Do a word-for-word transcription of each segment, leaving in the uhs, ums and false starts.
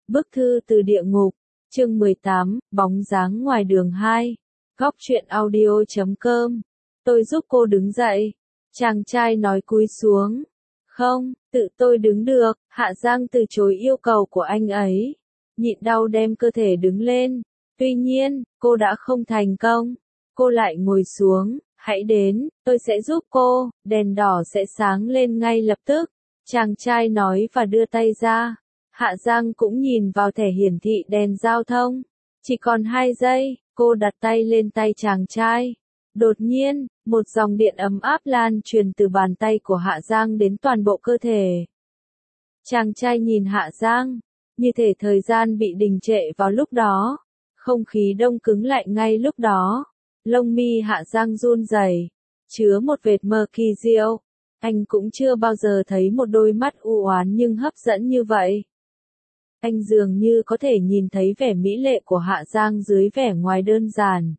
Bức thư từ địa ngục, chương mười tám, bóng dáng ngoài đường hai. Góc truyện audio chấm com. Tôi giúp cô đứng dậy. Chàng trai nói cúi xuống. Không, tự tôi đứng được. Hạ Giang từ chối yêu cầu của anh ấy. Nhịn đau đem cơ thể đứng lên. Tuy nhiên, cô đã không thành công. Cô lại ngồi xuống. Hãy đến, tôi sẽ giúp cô. Đèn đỏ sẽ sáng lên ngay lập tức. Chàng trai nói và đưa tay ra. Hạ Giang cũng nhìn vào thẻ hiển thị đèn giao thông. Chỉ còn hai giây, cô đặt tay lên tay chàng trai. Đột nhiên, một dòng điện ấm áp lan truyền từ bàn tay của Hạ Giang đến toàn bộ cơ thể. Chàng trai nhìn Hạ Giang, như thể thời gian bị đình trệ vào lúc đó. Không khí đông cứng lại ngay lúc đó. Lông mi Hạ Giang run rẩy, chứa một vệt mờ kỳ diệu. Anh cũng chưa bao giờ thấy một đôi mắt u oán nhưng hấp dẫn như vậy. Anh dường như có thể nhìn thấy vẻ mỹ lệ của Hạ Giang dưới vẻ ngoài đơn giản.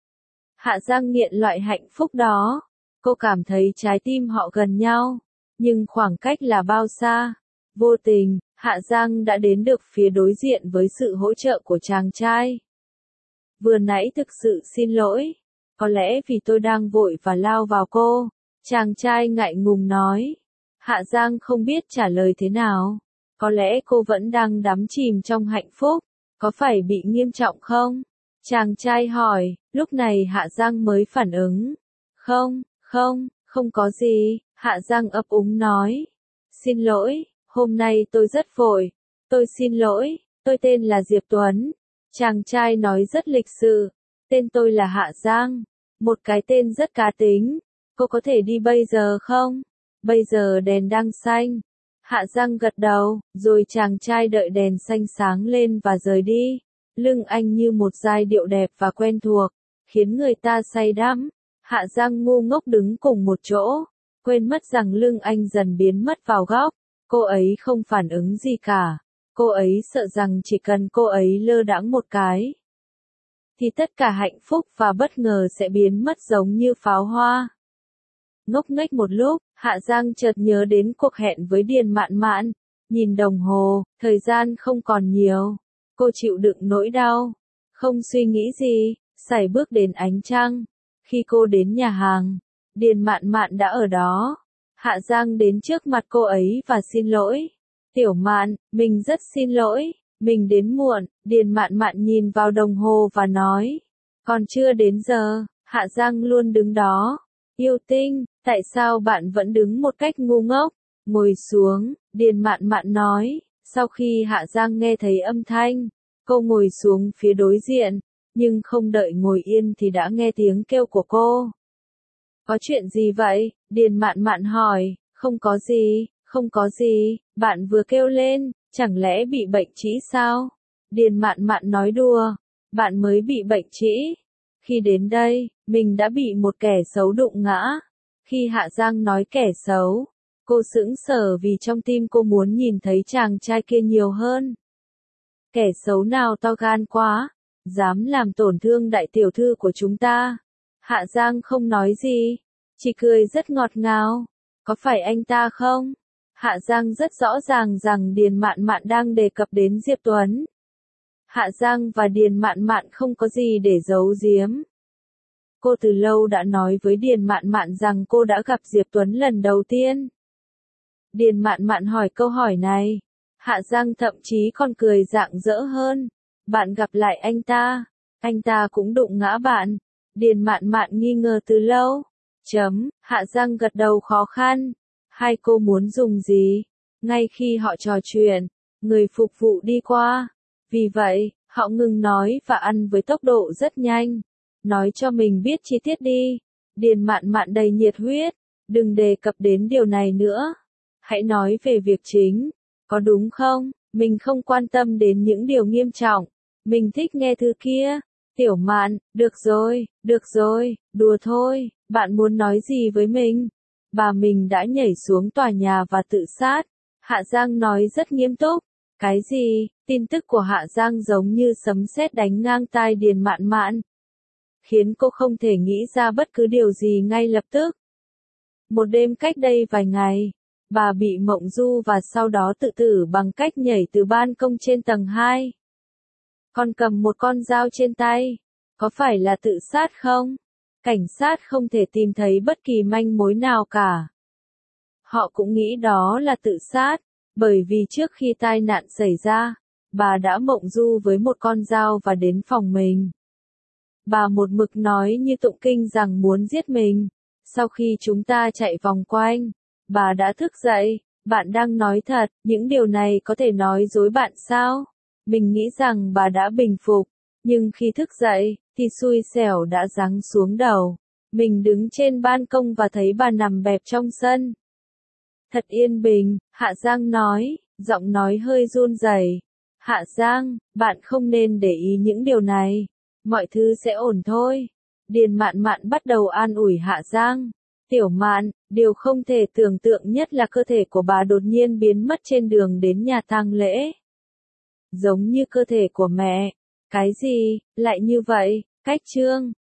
Hạ Giang nghiện loại hạnh phúc đó. Cô cảm thấy trái tim họ gần nhau, nhưng khoảng cách là bao xa. Vô tình, Hạ Giang đã đến được phía đối diện với sự hỗ trợ của chàng trai. Vừa nãy thực sự xin lỗi. Có lẽ vì tôi đang vội và lao vào cô. Chàng trai ngại ngùng nói. Hạ Giang không biết trả lời thế nào. Có lẽ cô vẫn đang đắm chìm trong hạnh phúc. Có phải bị nghiêm trọng không? Chàng trai hỏi. Lúc này Hạ Giang mới phản ứng. Không, không, không có gì. Hạ Giang ấp úng nói. Xin lỗi, hôm nay tôi rất vội. Tôi xin lỗi, tôi tên là Diệp Tuấn. Chàng trai nói rất lịch sự. Tên tôi là Hạ Giang. Một cái tên rất cá tính. Cô có thể đi bây giờ không? Bây giờ đèn đang xanh. Hạ Giang gật đầu, rồi chàng trai đợi đèn xanh sáng lên và rời đi. Lưng anh như một giai điệu đẹp và quen thuộc, khiến người ta say đắm. Hạ Giang ngu ngốc đứng cùng một chỗ, quên mất rằng lưng anh dần biến mất vào góc. Cô ấy không phản ứng gì cả. Cô ấy sợ rằng chỉ cần cô ấy lơ đãng một cái, thì tất cả hạnh phúc và bất ngờ sẽ biến mất giống như pháo hoa. Ngốc nghếch một lúc, Hạ Giang chợt nhớ đến cuộc hẹn với Điền Mạn Mạn. Nhìn đồng hồ, thời gian không còn nhiều. Cô chịu đựng nỗi đau, không suy nghĩ gì, sải bước đến ánh trăng. Khi cô đến nhà hàng, Điền Mạn Mạn đã ở đó. Hạ Giang đến trước mặt cô ấy và xin lỗi. Tiểu Mạn, mình rất xin lỗi, mình đến muộn. Điền Mạn Mạn nhìn vào đồng hồ và nói. Còn chưa đến giờ. Hạ Giang luôn đứng đó. Yêu Tinh, tại sao bạn vẫn đứng một cách ngu ngốc? Ngồi xuống, Điền Mạn Mạn nói. Sau khi Hạ Giang nghe thấy âm thanh, cô ngồi xuống phía đối diện, nhưng không đợi ngồi yên thì đã nghe tiếng kêu của cô. Có chuyện gì vậy? Điền Mạn Mạn hỏi. Không có gì, không có gì, bạn vừa kêu lên, chẳng lẽ bị bệnh trĩ sao? Điền Mạn Mạn nói đùa. Bạn mới bị bệnh trĩ. Khi đến đây, mình đã bị một kẻ xấu đụng ngã. Khi Hạ Giang nói kẻ xấu, cô sững sờ vì trong tim cô muốn nhìn thấy chàng trai kia nhiều hơn. Kẻ xấu nào to gan quá, dám làm tổn thương đại tiểu thư của chúng ta. Hạ Giang không nói gì, chỉ cười rất ngọt ngào. Có phải anh ta không? Hạ Giang rất rõ ràng rằng Điền Mạn Mạn đang đề cập đến Diệp Tuấn. Hạ Giang và Điền Mạn Mạn không có gì để giấu giếm. Cô từ lâu đã nói với Điền Mạn Mạn rằng cô đã gặp Diệp Tuấn lần đầu tiên. Điền Mạn Mạn hỏi câu hỏi này. Hạ Giang thậm chí còn cười rạng rỡ hơn. Bạn gặp lại anh ta. Anh ta cũng đụng ngã bạn. Điền Mạn Mạn nghi ngờ từ lâu. Chấm, Hạ Giang gật đầu khó khăn. Hai cô muốn dùng gì? Ngay khi họ trò chuyện, người phục vụ đi qua. Vì vậy, họ ngừng nói và ăn với tốc độ rất nhanh. Nói cho mình biết chi tiết đi. Điền Mạn Mạn đầy nhiệt huyết. Đừng đề cập đến điều này nữa. Hãy nói về việc chính. Có đúng không? Mình không quan tâm đến những điều nghiêm trọng. Mình thích nghe thứ kia. Tiểu Mạn, được rồi, được rồi, đùa thôi. Bạn muốn nói gì với mình? Bà mình đã nhảy xuống tòa nhà và tự sát. Hạ Giang nói rất nghiêm túc. Cái gì? Tin tức của Hạ Giang giống như sấm sét đánh ngang tai Điền Mạn Mạn, khiến cô không thể nghĩ ra bất cứ điều gì ngay lập tức. Một đêm cách đây vài ngày, Bà bị mộng du và sau đó tự tử bằng cách nhảy từ ban công trên tầng hai. Còn cầm một con dao trên tay. Có phải là tự sát không? Cảnh sát không thể tìm thấy bất kỳ manh mối nào cả. Họ cũng nghĩ đó là tự sát, bởi vì trước khi tai nạn xảy ra, bà đã mộng du với một con dao và đến phòng mình. Bà một mực nói như tụng kinh rằng muốn giết mình. Sau khi chúng ta chạy vòng quanh, bà đã thức dậy. Bạn đang nói thật, những điều này có thể nói dối bạn sao? Mình nghĩ rằng bà đã bình phục, nhưng khi thức dậy, thì xui xẻo đã giáng xuống đầu. Mình đứng trên ban công và thấy bà nằm bẹp trong sân. Thật yên bình, Hạ Giang nói, giọng nói hơi run rẩy. Hạ Giang, bạn không nên để ý những điều này. Mọi thứ sẽ ổn thôi. Điền Mạn Mạn bắt đầu an ủi Hạ Giang. Tiểu Mạn, điều không thể tưởng tượng nhất là cơ thể của bà đột nhiên biến mất trên đường đến nhà tang lễ. Giống như cơ thể của mẹ. Cái gì, lại như vậy, cách chương.